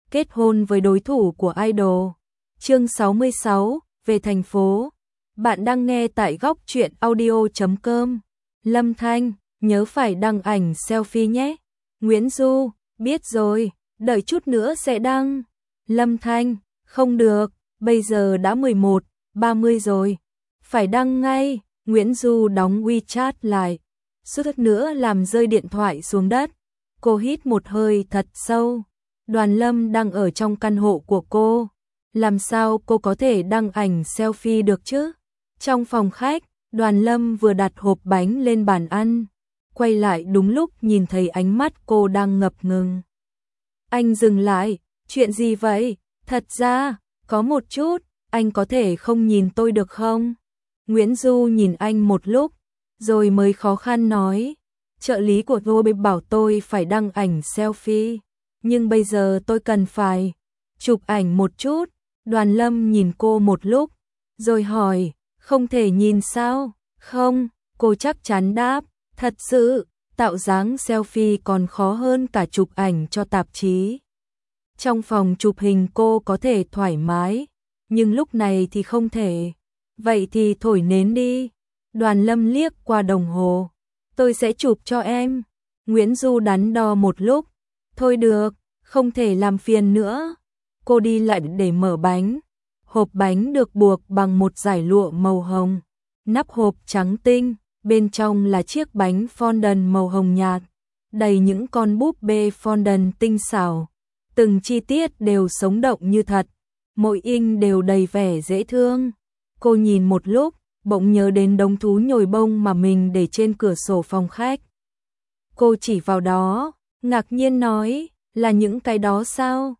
kết hôn với đối thủ của idol. Chương 66, về thành phố. Bạn đang nghe tại góc truyện audio.com. Lâm Thanh, nhớ phải đăng ảnh selfie nhé. Nguyễn Du, biết rồi, đợi chút nữa sẽ đăng. Lâm Thanh, không được, bây giờ đã 11:30 rồi. Phải đăng ngay. Nguyễn Du đóng WeChat lại. Suýt nữa làm rơi điện thoại xuống đất. Cô hít một hơi thật sâu. Đoàn Lâm đang ở trong căn hộ của cô. Làm sao cô có thể đăng ảnh selfie được chứ? Trong phòng khách, Đoàn Lâm vừa đặt hộp bánh lên bàn ăn. Quay lại đúng lúc nhìn thấy ánh mắt cô đang ngập ngừng. Anh dừng lại, chuyện gì vậy? Thật ra, có một chút, anh có thể không nhìn tôi được không? Nguyễn Du nhìn anh một lúc, rồi mới khó khăn nói. Trợ lý của tôi bảo tôi phải đăng ảnh selfie, nhưng bây giờ tôi cần phải chụp ảnh một chút. Đoàn Lâm nhìn cô một lúc, rồi hỏi, không thể nhìn sao? Không, cô chắc chắn đáp, thật sự, tạo dáng selfie còn khó hơn cả chụp ảnh cho tạp chí. Trong phòng chụp hình cô có thể thoải mái, nhưng lúc này thì không thể. Vậy thì thổi nến đi. Đoàn Lâm liếc qua đồng hồ. Tôi sẽ chụp cho em. Nguyễn Du đắn đo một lúc. Thôi được, không thể làm phiền nữa. Cô đi lại để mở bánh. Hộp bánh được buộc bằng một dải lụa màu hồng. Nắp hộp trắng tinh, bên trong là chiếc bánh fondant màu hồng nhạt, đầy những con búp bê fondant tinh xảo. Từng chi tiết đều sống động như thật, mỗi inch đều đầy vẻ dễ thương. Cô nhìn một lúc, bỗng nhớ đến đống thú nhồi bông mà mình để trên cửa sổ phòng khách. Cô chỉ vào đó, ngạc nhiên nói, là những cái đó sao?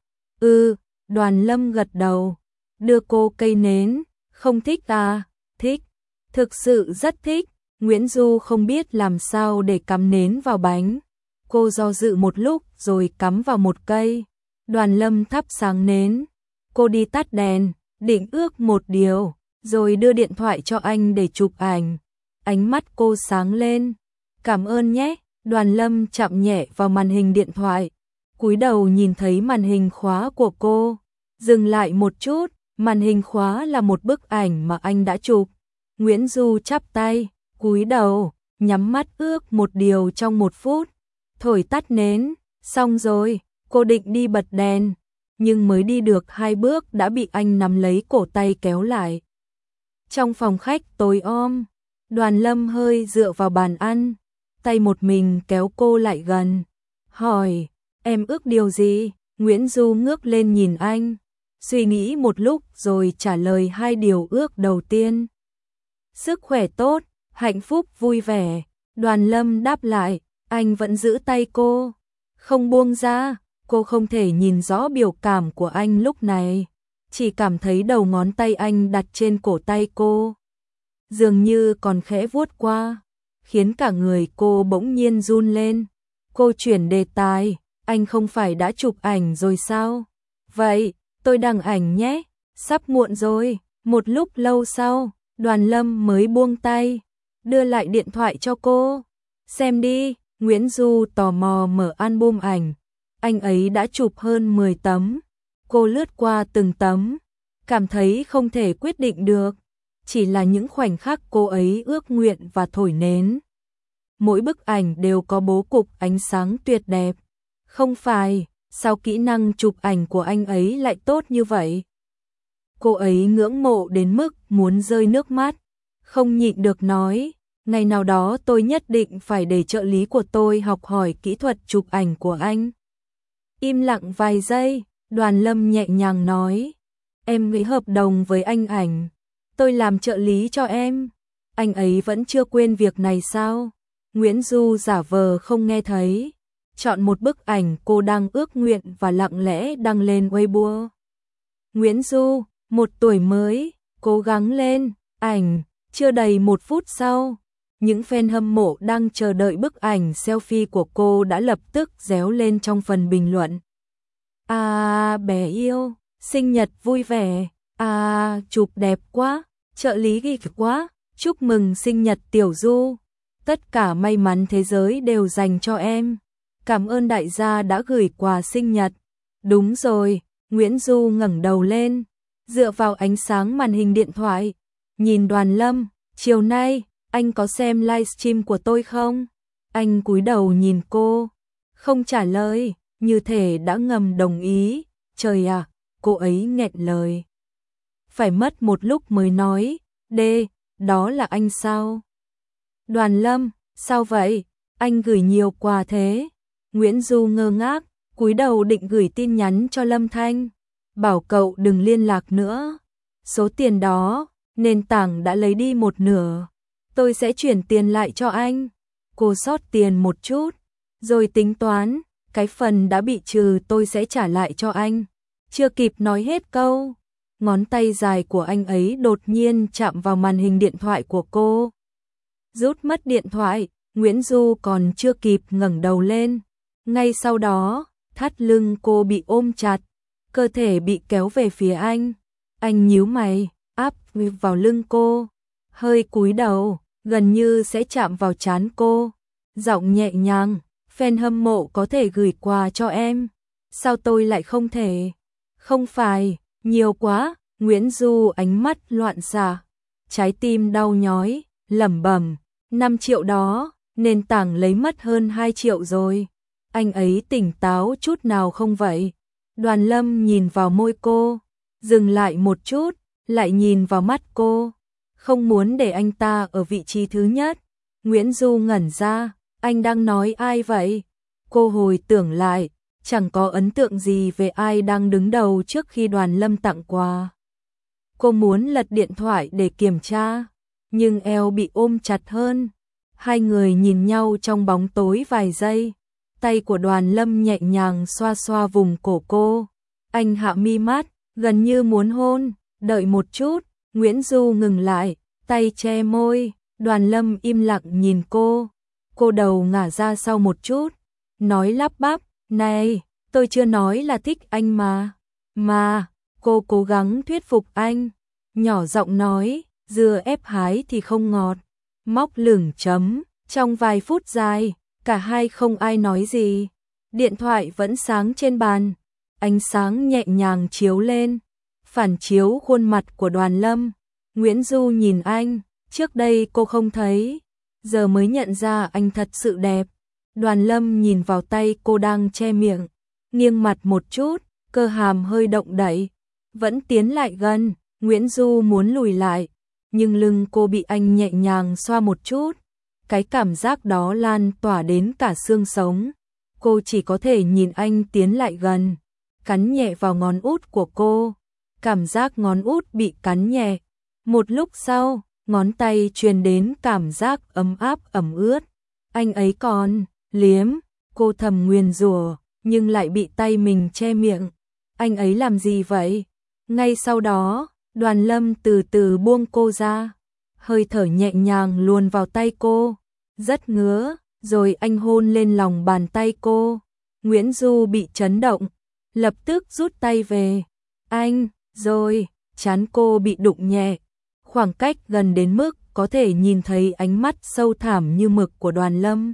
Đoàn Lâm gật đầu, đưa cô cây nến. Không thích à? Thích, thực sự rất thích. Nguyễn Du không biết làm sao để cắm nến vào bánh. Cô do dự một lúc rồi cắm vào một cây. Đoàn Lâm thắp sáng nến. Cô đi tắt đèn, định ước một điều, rồi đưa điện thoại cho anh để chụp ảnh. Ánh mắt cô sáng lên. Cảm ơn nhé. Đoàn Lâm chạm nhẹ vào màn hình điện thoại. Cúi đầu nhìn thấy màn hình khóa của cô. Dừng lại một chút, màn hình khóa là một bức ảnh mà anh đã chụp. Nguyễn Du chắp tay, cúi đầu, nhắm mắt ước một điều trong 1 phút. Thổi tắt nến, xong rồi, cô định đi bật đèn, nhưng mới đi được 2 bước đã bị anh nắm lấy cổ tay kéo lại. Trong phòng khách tối om, Đoàn Lâm hơi dựa vào bàn ăn, tay một mình kéo cô lại gần. Hỏi, em ước điều gì? Nguyễn Du ngước lên nhìn anh, suy nghĩ một lúc rồi trả lời 2 điều ước đầu tiên. Sức khỏe tốt, hạnh phúc vui vẻ. Đoàn Lâm đáp lại, anh vẫn giữ tay cô, không buông ra. Cô không thể nhìn rõ biểu cảm của anh lúc này, chỉ cảm thấy đầu ngón tay anh đặt trên cổ tay cô, dường như còn khẽ vuốt qua, khiến cả người cô bỗng nhiên run lên. Cô chuyển đề tài, anh không phải đã chụp ảnh rồi sao? Vậy, tôi đăng ảnh nhé, sắp muộn rồi. Một lúc lâu sau, Đoàn Lâm mới buông tay, đưa lại điện thoại cho cô. Xem đi. Nguyễn Du tò mò mở album ảnh. Anh ấy đã chụp hơn 10 tấm. Cô lướt qua từng tấm, cảm thấy không thể quyết định được. Chỉ là những khoảnh khắc cô ấy ước nguyện và thổi nến. Mỗi bức ảnh đều có bố cục ánh sáng tuyệt đẹp. Không phải, sao kỹ năng chụp ảnh của anh ấy lại tốt như vậy? Cô ấy ngưỡng mộ đến mức muốn rơi nước mắt. Không nhịn được nói, ngày nào đó tôi nhất định phải để trợ lý của tôi học hỏi kỹ thuật chụp ảnh của anh. Im lặng vài giây, Đoàn Lâm nhẹ nhàng nói, em ký hợp đồng với anh ảnh, tôi làm trợ lý cho em. Anh ấy vẫn chưa quên việc này sao? Nguyễn Du giả vờ không nghe thấy, chọn một bức ảnh cô đang ước nguyện và lặng lẽ đăng lên Weibo. Nguyễn Du, 1 tuổi mới, cố gắng lên. Ảnh. Chưa đầy 1 phút sau, những fan hâm mộ đang chờ đợi bức ảnh selfie của cô đã lập tức réo lên trong phần bình luận. Bé yêu, sinh nhật vui vẻ, chụp đẹp quá, trợ lý ghi quá, chúc mừng sinh nhật Tiểu Du. Tất cả may mắn thế giới đều dành cho em. Cảm ơn đại gia đã gửi quà sinh nhật. Đúng rồi, Nguyễn Du ngẩng đầu lên, dựa vào ánh sáng màn hình điện thoại, nhìn Đoàn Lâm, chiều nay, anh có xem livestream của tôi không? Anh cúi đầu nhìn cô, không trả lời, như thể đã ngầm đồng ý. Trời ạ, cô ấy nghẹn lời. Phải mất một lúc mới nói, đó là anh sao? Đoàn Lâm, sao vậy? Anh gửi nhiều quà thế. Nguyễn Du ngơ ngác, cúi đầu định gửi tin nhắn cho Lâm Thanh, bảo cậu đừng liên lạc nữa. Số tiền đó, nền tảng đã lấy đi một nửa. Tôi sẽ chuyển tiền lại cho anh. Cô sót tiền một chút, rồi tính toán, cái phần đã bị trừ tôi sẽ trả lại cho anh. Chưa kịp nói hết câu, ngón tay dài của anh ấy đột nhiên chạm vào màn hình điện thoại của cô. Rút mất điện thoại, Nguyễn Du còn chưa kịp ngẩng đầu lên. Ngay sau đó, thắt lưng cô bị ôm chặt, cơ thể bị kéo về phía anh. Anh nhíu mày, áp vào lưng cô, hơi cúi đầu, gần như sẽ chạm vào trán cô. Giọng nhẹ nhàng, fan hâm mộ có thể gửi quà cho em. Sao tôi lại không thể? Không phải, nhiều quá. Nguyễn Du ánh mắt loạn xạ, trái tim đau nhói, lẩm bẩm, 5 triệu đó, nền tảng lấy mất hơn 2 triệu rồi. Anh ấy tỉnh táo chút nào không vậy? Đoàn Lâm nhìn vào môi cô, dừng lại một chút, lại nhìn vào mắt cô, không muốn để anh ta ở vị trí thứ nhất. Nguyễn Du ngẩn ra, anh đang nói ai vậy? Cô hồi tưởng lại, chẳng có ấn tượng gì về ai đang đứng đầu trước khi Đoàn Lâm tặng quà. Cô muốn lật điện thoại để kiểm tra, nhưng eo bị ôm chặt hơn. Hai người nhìn nhau trong bóng tối vài giây, tay của Đoàn Lâm nhẹ nhàng xoa xoa vùng cổ cô. Anh hạ mi mắt, gần như muốn hôn. Đợi một chút, Nguyễn Du ngừng lại, tay che môi. Đoàn Lâm im lặng nhìn cô. Cô đầu ngả ra sau một chút, nói lắp bắp, này, tôi chưa nói là thích anh mà. Cô cố gắng thuyết phục anh, nhỏ giọng nói, dưa ép hái thì không ngọt. Móc lửng chấm, trong vài phút dài, cả hai không ai nói gì. Điện thoại vẫn sáng trên bàn, ánh sáng nhẹ nhàng chiếu lên, phản chiếu khuôn mặt của Đoàn Lâm. Nguyễn Du nhìn anh, trước đây cô không thấy, giờ mới nhận ra anh thật sự đẹp. Đoàn Lâm nhìn vào tay cô đang che miệng, nghiêng mặt một chút, cơ hàm hơi động đậy, vẫn tiến lại gần. Nguyễn Du muốn lùi lại, nhưng lưng cô bị anh nhẹ nhàng xoa một chút. Cái cảm giác đó lan tỏa đến cả xương sống. Cô chỉ có thể nhìn anh tiến lại gần, cắn nhẹ vào ngón út của cô. Cảm giác ngón út bị cắn nhẹ. Một lúc sau, ngón tay truyền đến cảm giác ấm áp ẩm ướt. Anh ấy còn liếm, cô thầm nguyền rủa, nhưng lại bị tay mình che miệng. Anh ấy làm gì vậy? Ngay sau đó, Đoàn Lâm từ từ buông cô ra, hơi thở nhẹ nhàng luồn vào tay cô, rất ngứa, rồi anh hôn lên lòng bàn tay cô. Nguyễn Du bị chấn động, lập tức rút tay về. Anh, rồi, trán cô bị đụng nhẹ, khoảng cách gần đến mức có thể nhìn thấy ánh mắt sâu thẳm như mực của Đoàn Lâm.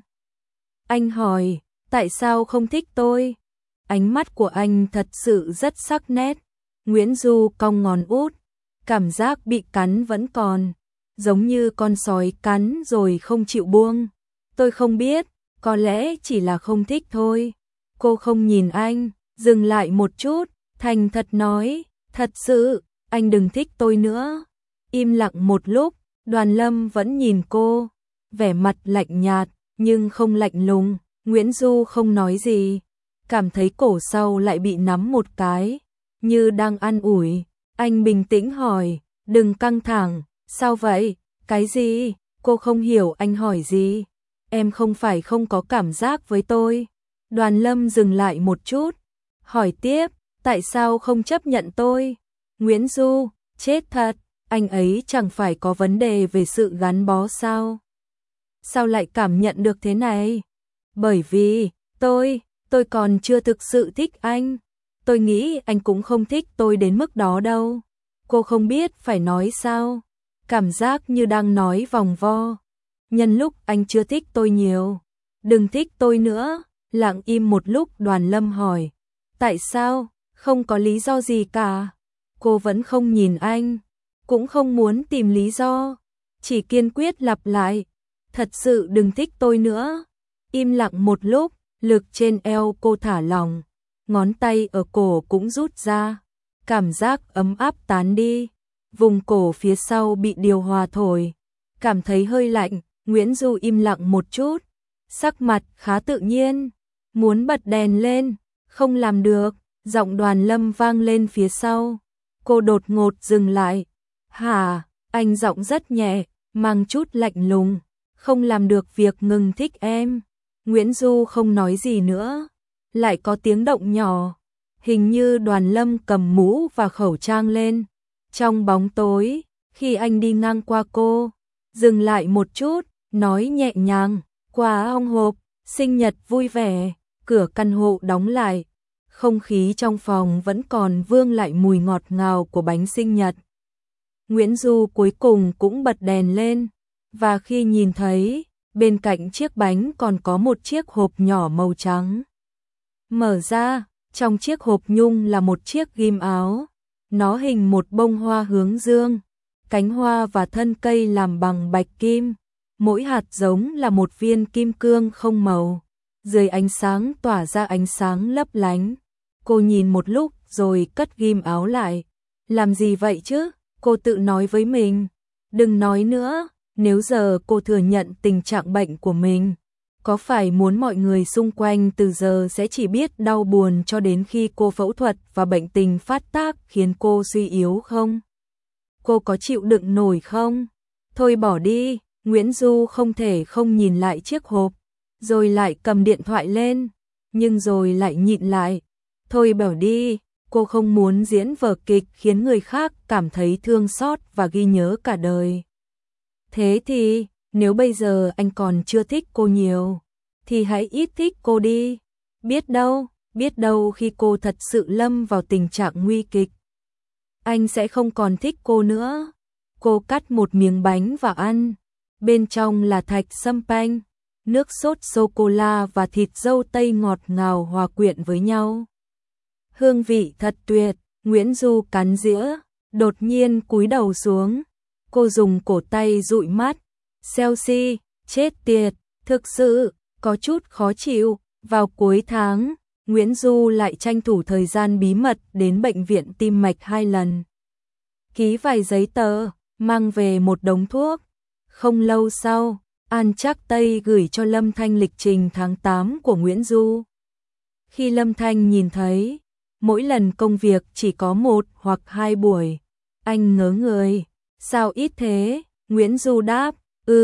Anh hỏi, tại sao không thích tôi? Ánh mắt của anh thật sự rất sắc nét. Nguyễn Du cong ngón út, cảm giác bị cắn vẫn còn, giống như con sói cắn rồi không chịu buông. Tôi không biết, có lẽ chỉ là không thích thôi. Cô không nhìn anh, dừng lại một chút, thành thật nói, thật sự, anh đừng thích tôi nữa. Im lặng một lúc, Đoàn Lâm vẫn nhìn cô, vẻ mặt lạnh nhạt, nhưng không lạnh lùng. Nguyễn Du không nói gì, cảm thấy cổ sau lại bị nắm một cái, như đang an ủi. Anh bình tĩnh hỏi, đừng căng thẳng, sao vậy? Cái gì? Cô không hiểu anh hỏi gì. Em không phải không có cảm giác với tôi. Đoàn Lâm dừng lại một chút, hỏi tiếp, tại sao không chấp nhận tôi? Nguyễn Du, chết thật, anh ấy chẳng phải có vấn đề về sự gắn bó sao? Sao lại cảm nhận được thế này? Bởi vì, tôi còn chưa thực sự thích anh. Tôi nghĩ anh cũng không thích tôi đến mức đó đâu. Cô không biết phải nói sao. Cảm giác như đang nói vòng vo. Nhân lúc anh chưa thích tôi nhiều, đừng thích tôi nữa. Lặng im một lúc, Đoàn Lâm hỏi, Tại sao? Không có lý do gì cả. Cô vẫn không nhìn anh, cũng không muốn tìm lý do, chỉ kiên quyết lặp lại, thật sự đừng thích tôi nữa. Im lặng một lúc, lực trên eo cô thả lỏng, ngón tay ở cổ cũng rút ra, cảm giác ấm áp tán đi, vùng cổ phía sau bị điều hòa thổi, cảm thấy hơi lạnh. Nguyễn Du im lặng một chút, sắc mặt khá tự nhiên, muốn bật đèn lên, không làm được, giọng Đoàn Lâm vang lên phía sau. Cô đột ngột dừng lại. Hả? Anh giọng rất nhẹ, mang chút lạnh lùng, không làm được việc ngừng thích em. Nguyễn Du không nói gì nữa, lại có tiếng động nhỏ, hình như Đoàn Lâm cầm mũ và khẩu trang lên. Trong bóng tối, khi anh đi ngang qua cô, dừng lại một chút, nói nhẹ nhàng, quà ong hộp, sinh nhật vui vẻ. Cửa căn hộ đóng lại, không khí trong phòng vẫn còn vương lại mùi ngọt ngào của bánh sinh nhật. Nguyễn Du cuối cùng cũng bật đèn lên, và khi nhìn thấy, bên cạnh chiếc bánh còn có một chiếc hộp nhỏ màu trắng. Mở ra, trong chiếc hộp nhung là một chiếc ghim áo, nó hình một bông hoa hướng dương, cánh hoa và thân cây làm bằng bạch kim, mỗi hạt giống là một viên kim cương không màu, dưới ánh sáng tỏa ra ánh sáng lấp lánh. Cô nhìn một lúc rồi cất ghim áo lại. Làm gì vậy chứ? Cô tự nói với mình. Đừng nói nữa, nếu giờ cô thừa nhận tình trạng bệnh của mình, có phải muốn mọi người xung quanh từ giờ sẽ chỉ biết đau buồn cho đến khi cô phẫu thuật và bệnh tình phát tác khiến cô suy yếu không? Cô có chịu đựng nổi không? Thôi bỏ đi. Nguyễn Du không thể không nhìn lại chiếc hộp, rồi lại cầm điện thoại lên, nhưng rồi lại nhịn lại. Thôi bỏ đi, cô không muốn diễn vở kịch khiến người khác cảm thấy thương xót và ghi nhớ cả đời. Thế thì, nếu bây giờ anh còn chưa thích cô nhiều, thì hãy ít thích cô đi. Biết đâu khi cô thật sự lâm vào tình trạng nguy kịch, anh sẽ không còn thích cô nữa. Cô cắt một miếng bánh và ăn. Bên trong là thạch sâm panh, nước sốt sô-cô-la và thịt dâu tây ngọt ngào hòa quyện với nhau. Hương vị thật tuyệt. Nguyễn Du cắn dĩa, đột nhiên cúi đầu xuống. Cô dùng cổ tay dụi mắt. Chelsea, chết tiệt, thực sự, có chút khó chịu. Vào cuối tháng, Nguyễn Du lại tranh thủ thời gian bí mật đến bệnh viện tim mạch 2 lần. Ký vài giấy tờ, mang về một đống thuốc. Không lâu sau, An Trác Tây gửi cho Lâm Thanh lịch trình tháng 8 của Nguyễn Du. Khi Lâm Thanh nhìn thấy, mỗi lần công việc chỉ có 1 hoặc 2 buổi, anh ngớ người. Sao ít thế? Nguyễn Du đáp,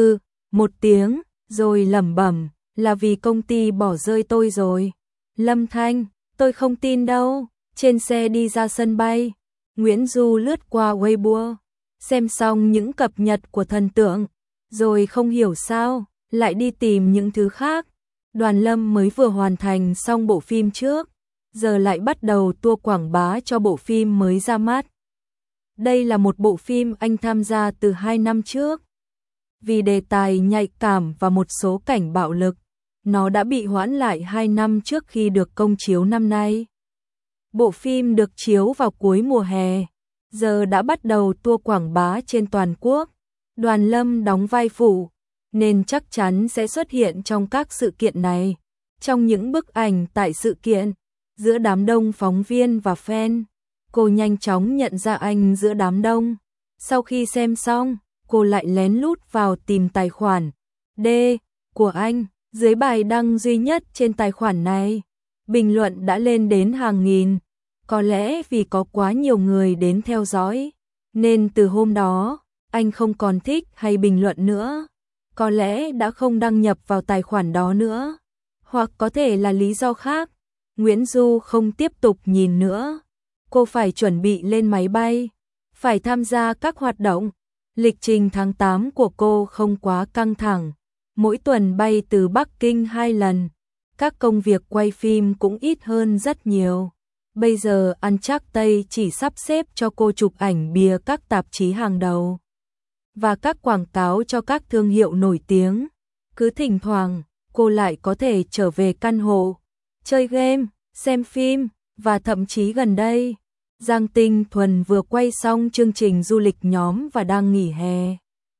1 tiếng, rồi lẩm bẩm, là vì công ty bỏ rơi tôi rồi. Lâm Thanh, tôi không tin đâu. Trên xe đi ra sân bay, Nguyễn Du lướt qua Weibo, xem xong những cập nhật của thần tượng, rồi không hiểu sao, lại đi tìm những thứ khác. Đoàn Lâm mới vừa hoàn thành xong bộ phim trước, giờ lại bắt đầu tour quảng bá cho bộ phim mới ra mắt. Đây là một bộ phim anh tham gia từ 2 năm trước. Vì đề tài nhạy cảm và một số cảnh bạo lực, nó đã bị hoãn lại 2 năm trước khi được công chiếu năm nay. Bộ phim được chiếu vào cuối mùa hè, giờ đã bắt đầu tour quảng bá trên toàn quốc. Đoàn Lâm đóng vai phụ, nên chắc chắn sẽ xuất hiện trong các sự kiện này. Trong những bức ảnh tại sự kiện, giữa đám đông phóng viên và fan, cô nhanh chóng nhận ra anh giữa đám đông. Sau khi xem xong, cô lại lén lút vào tìm tài khoản D của anh. Dưới bài đăng duy nhất trên tài khoản này, bình luận đã lên đến hàng nghìn. Có lẽ vì có quá nhiều người đến theo dõi, nên từ hôm đó, anh không còn thích hay bình luận nữa. Có lẽ đã không đăng nhập vào tài khoản đó nữa, hoặc có thể là lý do khác. Nguyễn Du không tiếp tục nhìn nữa. Cô phải chuẩn bị lên máy bay, phải tham gia các hoạt động. Lịch trình tháng 8 của cô không quá căng thẳng. Mỗi tuần bay từ Bắc Kinh 2 lần. Các công việc quay phim cũng ít hơn rất nhiều. Bây giờ An Trác Tây chỉ sắp xếp cho cô chụp ảnh bìa các tạp chí hàng đầu và các quảng cáo cho các thương hiệu nổi tiếng. Cứ thỉnh thoảng, cô lại có thể trở về căn hộ, chơi game, xem phim Và thậm chí gần đây, Giang Tinh Thuần vừa quay xong chương trình du lịch nhóm và đang nghỉ hè.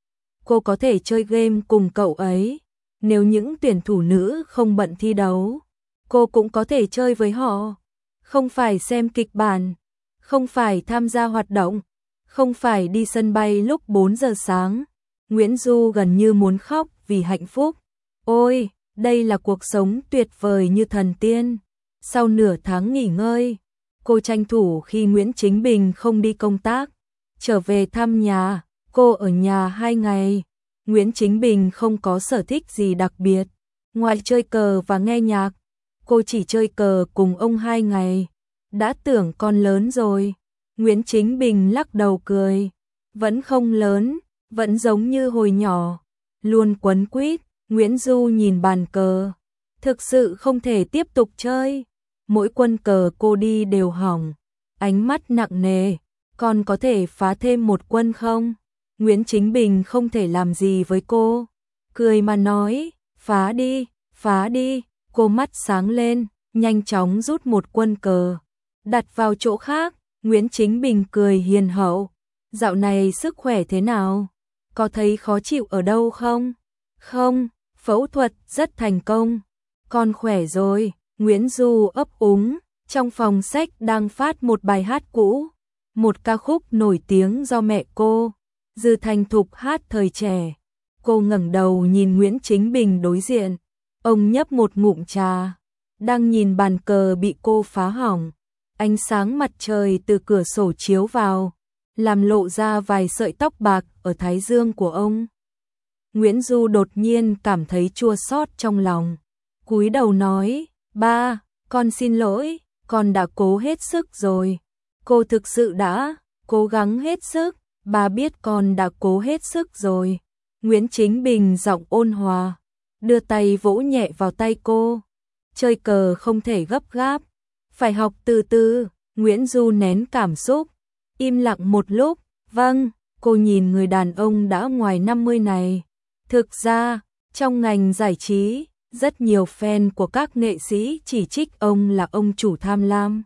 Cô có thể chơi game cùng cậu ấy. Nếu những tuyển thủ nữ không bận thi đấu, cô cũng có thể chơi với họ. Không phải xem kịch bản, không phải tham gia hoạt động, không phải đi sân bay lúc 4 giờ sáng. Nguyễn Du gần như muốn khóc vì hạnh phúc. Ôi, đây là cuộc sống tuyệt vời như thần tiên. Sau nửa tháng nghỉ ngơi, cô tranh thủ khi Nguyễn Chính Bình không đi công tác, trở về thăm nhà. Cô ở nhà 2 ngày. Nguyễn Chính Bình không có sở thích gì đặc biệt, ngoài chơi cờ và nghe nhạc. Cô chỉ chơi cờ cùng ông 2 ngày. Đã tưởng con lớn rồi. Nguyễn Chính Bình lắc đầu cười. Vẫn không lớn, vẫn giống như hồi nhỏ. Luôn quấn quýt. Nguyễn Du nhìn bàn cờ. Thực sự không thể tiếp tục chơi. Mỗi quân cờ cô đi đều hỏng. Ánh mắt nặng nề. Còn có thể phá thêm một quân không? Nguyễn Chính Bình không thể làm gì với cô. Cười mà nói, phá đi, phá đi. Cô mắt sáng lên, nhanh chóng rút một quân cờ, đặt vào chỗ khác. Nguyễn Chính Bình cười hiền hậu. Dạo này sức khỏe thế nào? Có thấy khó chịu ở đâu không? Không, phẫu thuật rất thành công. Con khỏe rồi. Nguyễn Du ấp úng. Trong phòng sách đang phát một bài hát cũ, một ca khúc nổi tiếng do mẹ cô, Dư Thanh Thục hát thời trẻ. Cô ngẩng đầu nhìn Nguyễn Chính Bình đối diện. Ông nhấp một ngụm trà, đang nhìn bàn cờ bị cô phá hỏng. Ánh sáng mặt trời từ cửa sổ chiếu vào, làm lộ ra vài sợi tóc bạc ở thái dương của ông. Nguyễn Du đột nhiên cảm thấy chua xót trong lòng. Cúi đầu nói, ba, con xin lỗi, con đã cố hết sức rồi. Cô thực sự đã cố gắng hết sức, ba biết con đã cố hết sức rồi. Nguyễn Chính Bình giọng ôn hòa, đưa tay vỗ nhẹ vào tay cô. Chơi cờ không thể gấp gáp, phải học từ từ. Nguyễn Du nén cảm xúc, im lặng một lúc. Vâng, cô nhìn người đàn ông đã ngoài 50 này. Thực ra, trong ngành giải trí, rất nhiều fan của các nghệ sĩ chỉ trích ông là ông chủ tham lam,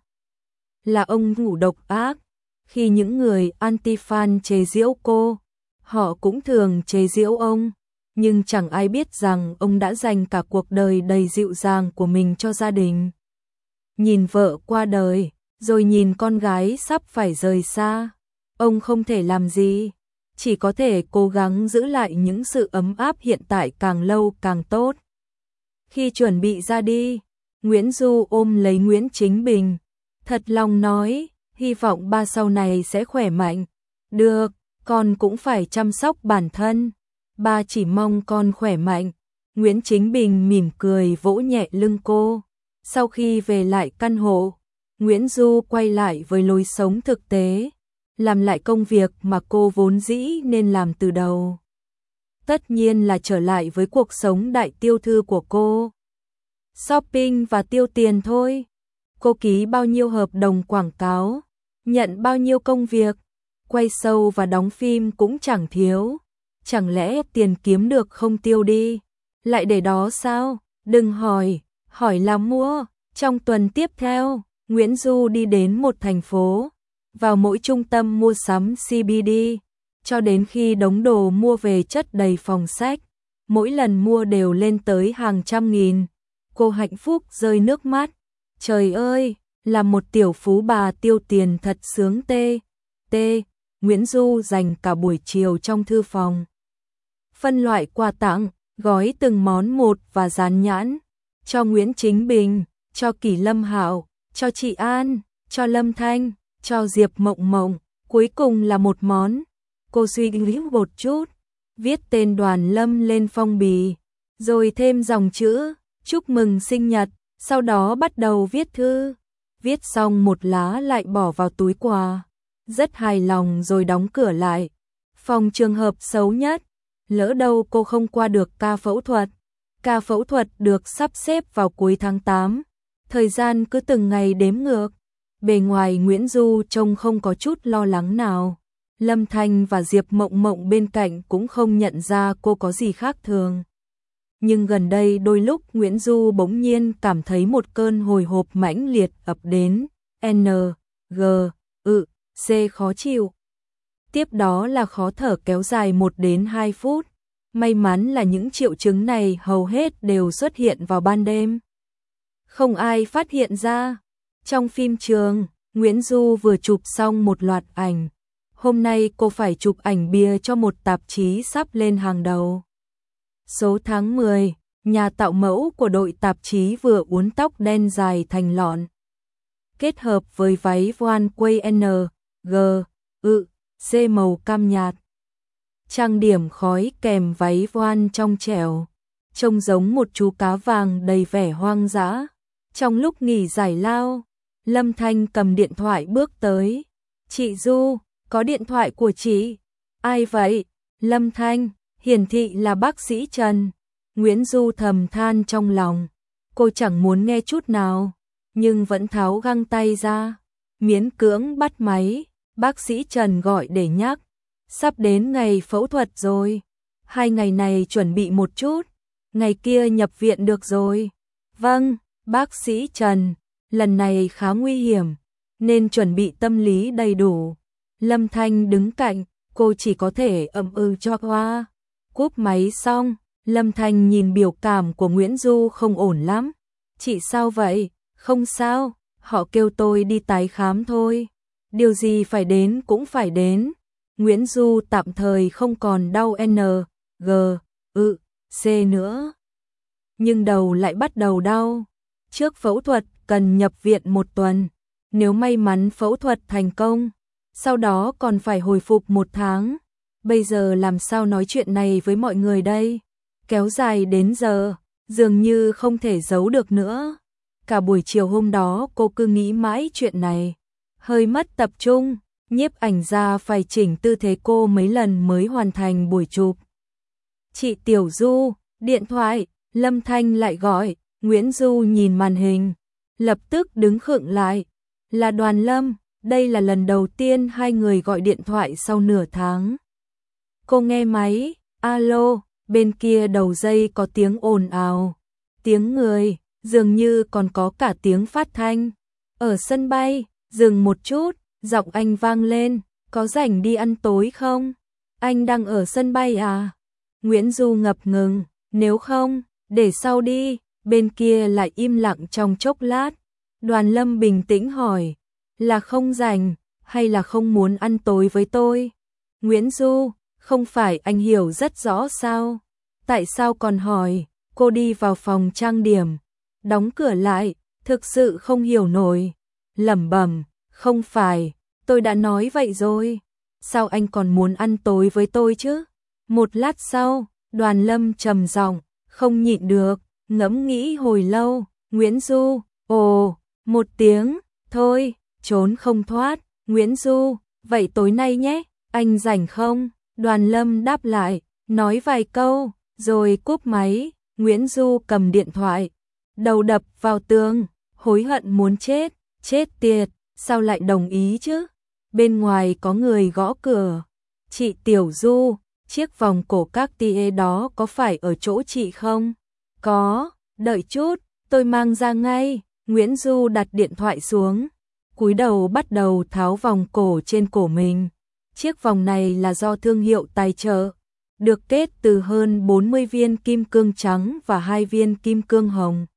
là ông ngủ độc ác. Khi những người anti-fan chế giễu cô, họ cũng thường chế giễu ông, nhưng chẳng ai biết rằng ông đã dành cả cuộc đời đầy dịu dàng của mình cho gia đình. Nhìn vợ qua đời, rồi nhìn con gái sắp phải rời xa, ông không thể làm gì, chỉ có thể cố gắng giữ lại những sự ấm áp hiện tại càng lâu càng tốt. Khi chuẩn bị ra đi, Nguyễn Du ôm lấy Nguyễn Chính Bình, thật lòng nói, hy vọng ba sau này sẽ khỏe mạnh. Được, con cũng phải chăm sóc bản thân. Ba chỉ mong con khỏe mạnh. Nguyễn Chính Bình mỉm cười vỗ nhẹ lưng cô. Sau khi về lại căn hộ, Nguyễn Du quay lại với lối sống thực tế, làm lại công việc mà cô vốn dĩ nên làm từ đầu. Tất nhiên là trở lại với cuộc sống đại tiêu thư của cô. Shopping và tiêu tiền thôi. Cô ký bao nhiêu hợp đồng quảng cáo, nhận bao nhiêu công việc, quay show và đóng phim cũng chẳng thiếu. Chẳng lẽ tiền kiếm được không tiêu đi, lại để đó sao? Đừng hỏi, hỏi là mua. Trong tuần tiếp theo, Nguyễn Du đi đến một thành phố, vào mỗi trung tâm mua sắm CBD, cho đến khi đống đồ mua về chất đầy phòng sách. Mỗi lần mua đều lên tới hàng trăm nghìn. Cô hạnh phúc rơi nước mắt. Trời ơi, là một tiểu phú bà tiêu tiền thật sướng tê. Nguyễn Du dành cả buổi chiều trong thư phòng, phân loại quà tặng, gói từng món một và dán nhãn. Cho Nguyễn Chính Bình, cho Kỷ Lâm Hạo, cho chị An, cho Lâm Thanh, cho Diệp Mộng Mộng. Cuối cùng là một món. Cô suy nghĩ một chút, viết tên Đoàn Lâm lên phong bì, rồi thêm dòng chữ chúc mừng sinh nhật. Sau đó bắt đầu viết thư. Viết xong một lá lại bỏ vào túi quà. Rất hài lòng rồi đóng cửa lại. Phòng trường hợp xấu nhất, lỡ đâu cô không qua được ca phẫu thuật. Ca phẫu thuật được sắp xếp vào cuối tháng 8. Thời gian cứ từng ngày đếm ngược. Bề ngoài Nguyễn Du trông không có chút lo lắng nào. Lâm Thanh và Diệp Mộng Mộng bên cạnh cũng không nhận ra cô có gì khác thường. Nhưng gần đây đôi lúc Nguyễn Du bỗng nhiên cảm thấy một cơn hồi hộp mãnh liệt ập đến. N, G, ự, C khó chịu. Tiếp đó là khó thở kéo dài 1 đến 2 phút. May mắn là những triệu chứng này hầu hết đều xuất hiện vào ban đêm. Không ai phát hiện ra. Trong phim trường, Nguyễn Du vừa chụp xong một loạt ảnh. Hôm nay cô phải chụp ảnh bìa cho một tạp chí sắp lên hàng đầu. Số tháng 10, nhà tạo mẫu của đội tạp chí vừa uốn tóc đen dài thành lọn. Kết hợp với váy voan quây N, G, ự, C màu cam nhạt. Trang điểm khói kèm váy voan trong trẻo, trông giống một chú cá vàng đầy vẻ hoang dã. Trong lúc nghỉ giải lao, Lâm Thanh cầm điện thoại bước tới. Chị Du, có điện thoại của chị. Ai vậy? Lâm Thanh, hiển thị là bác sĩ Trần. Nguyễn Du thầm than trong lòng. Cô chẳng muốn nghe chút nào, nhưng vẫn tháo găng tay ra. Miễn cưỡng bắt máy, bác sĩ Trần gọi để nhắc. Sắp đến ngày phẫu thuật rồi. 2 ngày này chuẩn bị một chút. Ngày kia nhập viện được rồi. Vâng, bác sĩ Trần. Lần này khá nguy hiểm, nên chuẩn bị tâm lý đầy đủ. Lâm Thanh đứng cạnh, cô chỉ có thể ậm ừ cho qua. Cúp máy xong, Lâm Thanh nhìn biểu cảm của Nguyễn Du không ổn lắm. Chị sao vậy? Không sao, họ kêu tôi đi tái khám thôi. Điều gì phải đến cũng phải đến. Nguyễn Du tạm thời không còn đau N, G, ự, C nữa. Nhưng đầu lại bắt đầu đau. Trước phẫu thuật cần nhập viện 1 tuần. Nếu may mắn phẫu thuật thành công, sau đó còn phải hồi phục 1 tháng. Bây giờ làm sao nói chuyện này với mọi người đây? Kéo dài đến giờ, dường như không thể giấu được nữa. Cả buổi chiều hôm đó cô cứ nghĩ mãi chuyện này. Hơi mất tập trung, nhiếp ảnh gia phải chỉnh tư thế cô mấy lần mới hoàn thành buổi chụp. Chị Tiểu Du, điện thoại, Lâm Thanh lại gọi. Nguyễn Du nhìn màn hình, lập tức đứng khựng lại. Là Đoàn Lâm, đây là lần đầu tiên hai người gọi điện thoại sau nửa tháng. Cô nghe máy, alo, bên kia đầu dây có tiếng ồn ào, tiếng người, dường như còn có cả tiếng phát thanh. Ở sân bay, dừng một chút, giọng anh vang lên, có rảnh đi ăn tối không? Anh đang ở sân bay à? Nguyễn Du ngập ngừng, nếu không, để sau đi. Bên kia lại im lặng trong chốc lát. Đoàn Lâm bình tĩnh hỏi, là không rảnh hay là không muốn ăn tối với tôi? Nguyễn Du, không phải anh hiểu rất rõ sao? Tại sao còn hỏi? Cô đi vào phòng trang điểm, đóng cửa lại, thực sự không hiểu nổi. Lẩm bẩm, không phải, tôi đã nói vậy rồi. Sao anh còn muốn ăn tối với tôi chứ? Một lát sau, Đoàn Lâm trầm giọng, không nhịn được. Ngẫm nghĩ hồi lâu, Nguyễn Du, ồ, 1 tiếng, thôi, trốn không thoát. Nguyễn Du, vậy tối nay nhé, anh rảnh không? Đoàn Lâm đáp lại, nói vài câu, rồi cúp máy. Nguyễn Du cầm điện thoại, đầu đập vào tường, hối hận muốn chết tiệt, sao lại đồng ý chứ? Bên ngoài có người gõ cửa. Chị Tiểu Du, chiếc vòng cổ Cartier đó có phải ở chỗ chị không? Có, đợi chút, tôi mang ra ngay. Nguyễn Du đặt điện thoại xuống, cúi đầu bắt đầu tháo vòng cổ trên cổ mình. Chiếc vòng này là do thương hiệu tài trợ, được kết từ hơn 40 viên kim cương trắng và 2 viên kim cương hồng.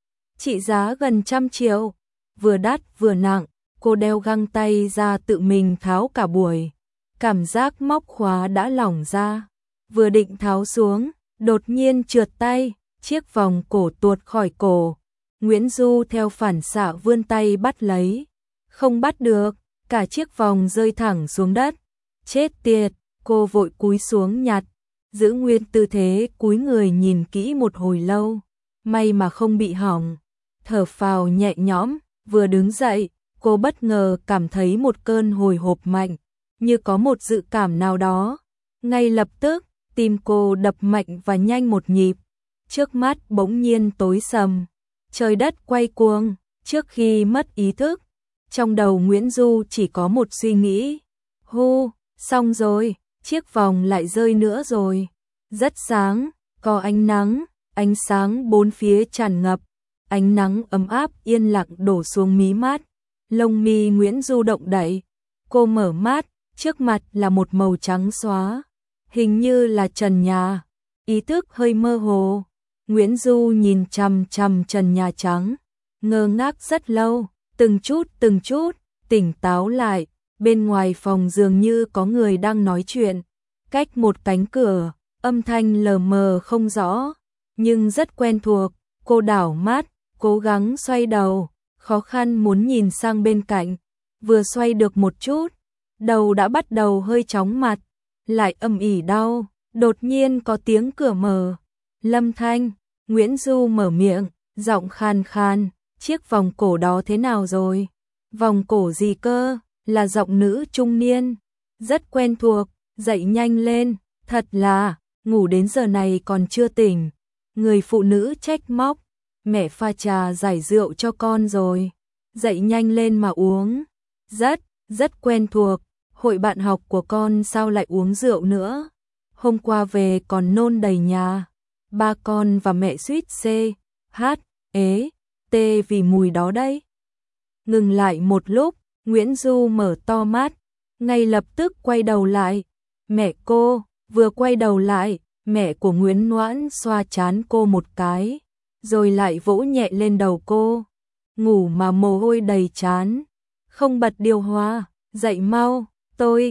Trị giá gần 100 triệu, vừa đắt vừa nặng, cô đeo găng tay ra tự mình tháo cả buổi. Cảm giác móc khóa đã lỏng ra, vừa định tháo xuống, đột nhiên trượt tay. Chiếc vòng cổ tuột khỏi cổ. Nguyễn Du theo phản xạ vươn tay bắt lấy. Không bắt được, cả chiếc vòng rơi thẳng xuống đất. Chết tiệt, cô vội cúi xuống nhặt. Giữ nguyên tư thế cúi người nhìn kỹ một hồi lâu. May mà không bị hỏng. Thở phào nhẹ nhõm, vừa đứng dậy, cô bất ngờ cảm thấy một cơn hồi hộp mạnh. Như có một dự cảm nào đó. Ngay lập tức, tim cô đập mạnh và nhanh một nhịp. Trước mắt bỗng nhiên tối sầm, trời đất quay cuồng. Trước khi mất ý thức, trong đầu Nguyễn Du chỉ có một suy nghĩ. Hu, xong rồi, chiếc vòng lại rơi nữa rồi. Rất sáng, có ánh sáng bốn phía tràn ngập. Ánh nắng ấm áp yên lặng đổ xuống mí mắt. Lông mi Nguyễn Du động đậy, cô mở mắt, trước mặt là một màu trắng xóa, hình như là trần nhà, ý thức hơi mơ hồ. Nguyễn Du nhìn chằm chằm trần nhà trắng, ngơ ngác rất lâu, từng chút, tỉnh táo lại, bên ngoài phòng dường như có người đang nói chuyện, cách một cánh cửa, âm thanh lờ mờ không rõ, nhưng rất quen thuộc. Cô đảo mắt, cố gắng xoay đầu, khó khăn muốn nhìn sang bên cạnh, vừa xoay được một chút, đầu đã bắt đầu hơi chóng mặt, lại âm ỉ đau, đột nhiên có tiếng cửa mở. Lâm Thanh, Nguyễn Du mở miệng, giọng khan khan, chiếc vòng cổ đó thế nào rồi? Vòng cổ gì cơ? Là giọng nữ trung niên, rất quen thuộc, dậy nhanh lên, thật là, ngủ đến giờ này còn chưa tỉnh. Người phụ nữ trách móc, mẹ pha trà giải rượu cho con rồi, dậy nhanh lên mà uống. Rất quen thuộc, hội bạn học của con sao lại uống rượu nữa? Hôm qua về còn nôn đầy nhà, ba con và mẹ suýt tê vì mùi đó đấy. Ngừng lại một lúc, Nguyễn Du mở to mắt, ngay lập tức quay đầu lại. Mẹ cô, vừa quay đầu lại, mẹ của Nguyễn Noãn xoa trán cô một cái, rồi lại vỗ nhẹ lên đầu cô. Ngủ mà mồ hôi đầy trán, không bật điều hòa, dậy mau, tôi,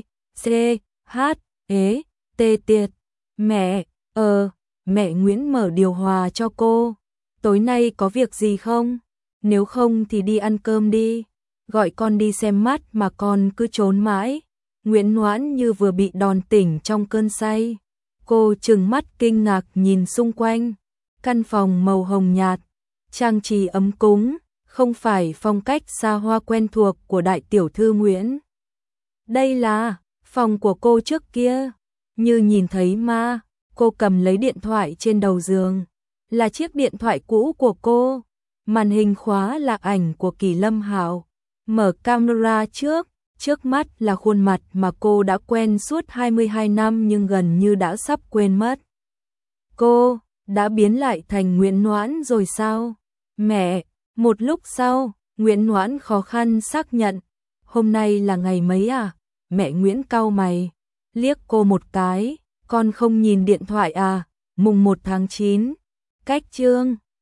tiệt. Mẹ, mẹ Nguyễn mở điều hòa cho cô. Tối nay có việc gì không? Nếu không thì đi ăn cơm đi. Gọi con đi xem mắt mà con cứ trốn mãi. Nguyễn Noãn như vừa bị đòn tỉnh trong cơn say. Cô trừng mắt kinh ngạc nhìn xung quanh. Căn phòng màu hồng nhạt, trang trí ấm cúng, không phải phong cách xa hoa quen thuộc của đại tiểu thư Nguyễn. Đây là phòng của cô trước kia. Như nhìn thấy ma, cô cầm lấy điện thoại trên đầu giường. Là chiếc điện thoại cũ của cô. Màn hình khóa là ảnh của Kỳ Lâm Hạo. Mở camera trước mắt là khuôn mặt mà cô đã quen suốt 22 năm nhưng gần như đã sắp quên mất. Cô đã biến lại thành Nguyễn Noãn rồi sao? Mẹ, một lúc sau, Nguyễn Noãn khó khăn xác nhận. Hôm nay là ngày mấy à? Mẹ Nguyễn cau mày, liếc cô một cái. Con không nhìn điện thoại à? Mùng 1 tháng 9, cách chương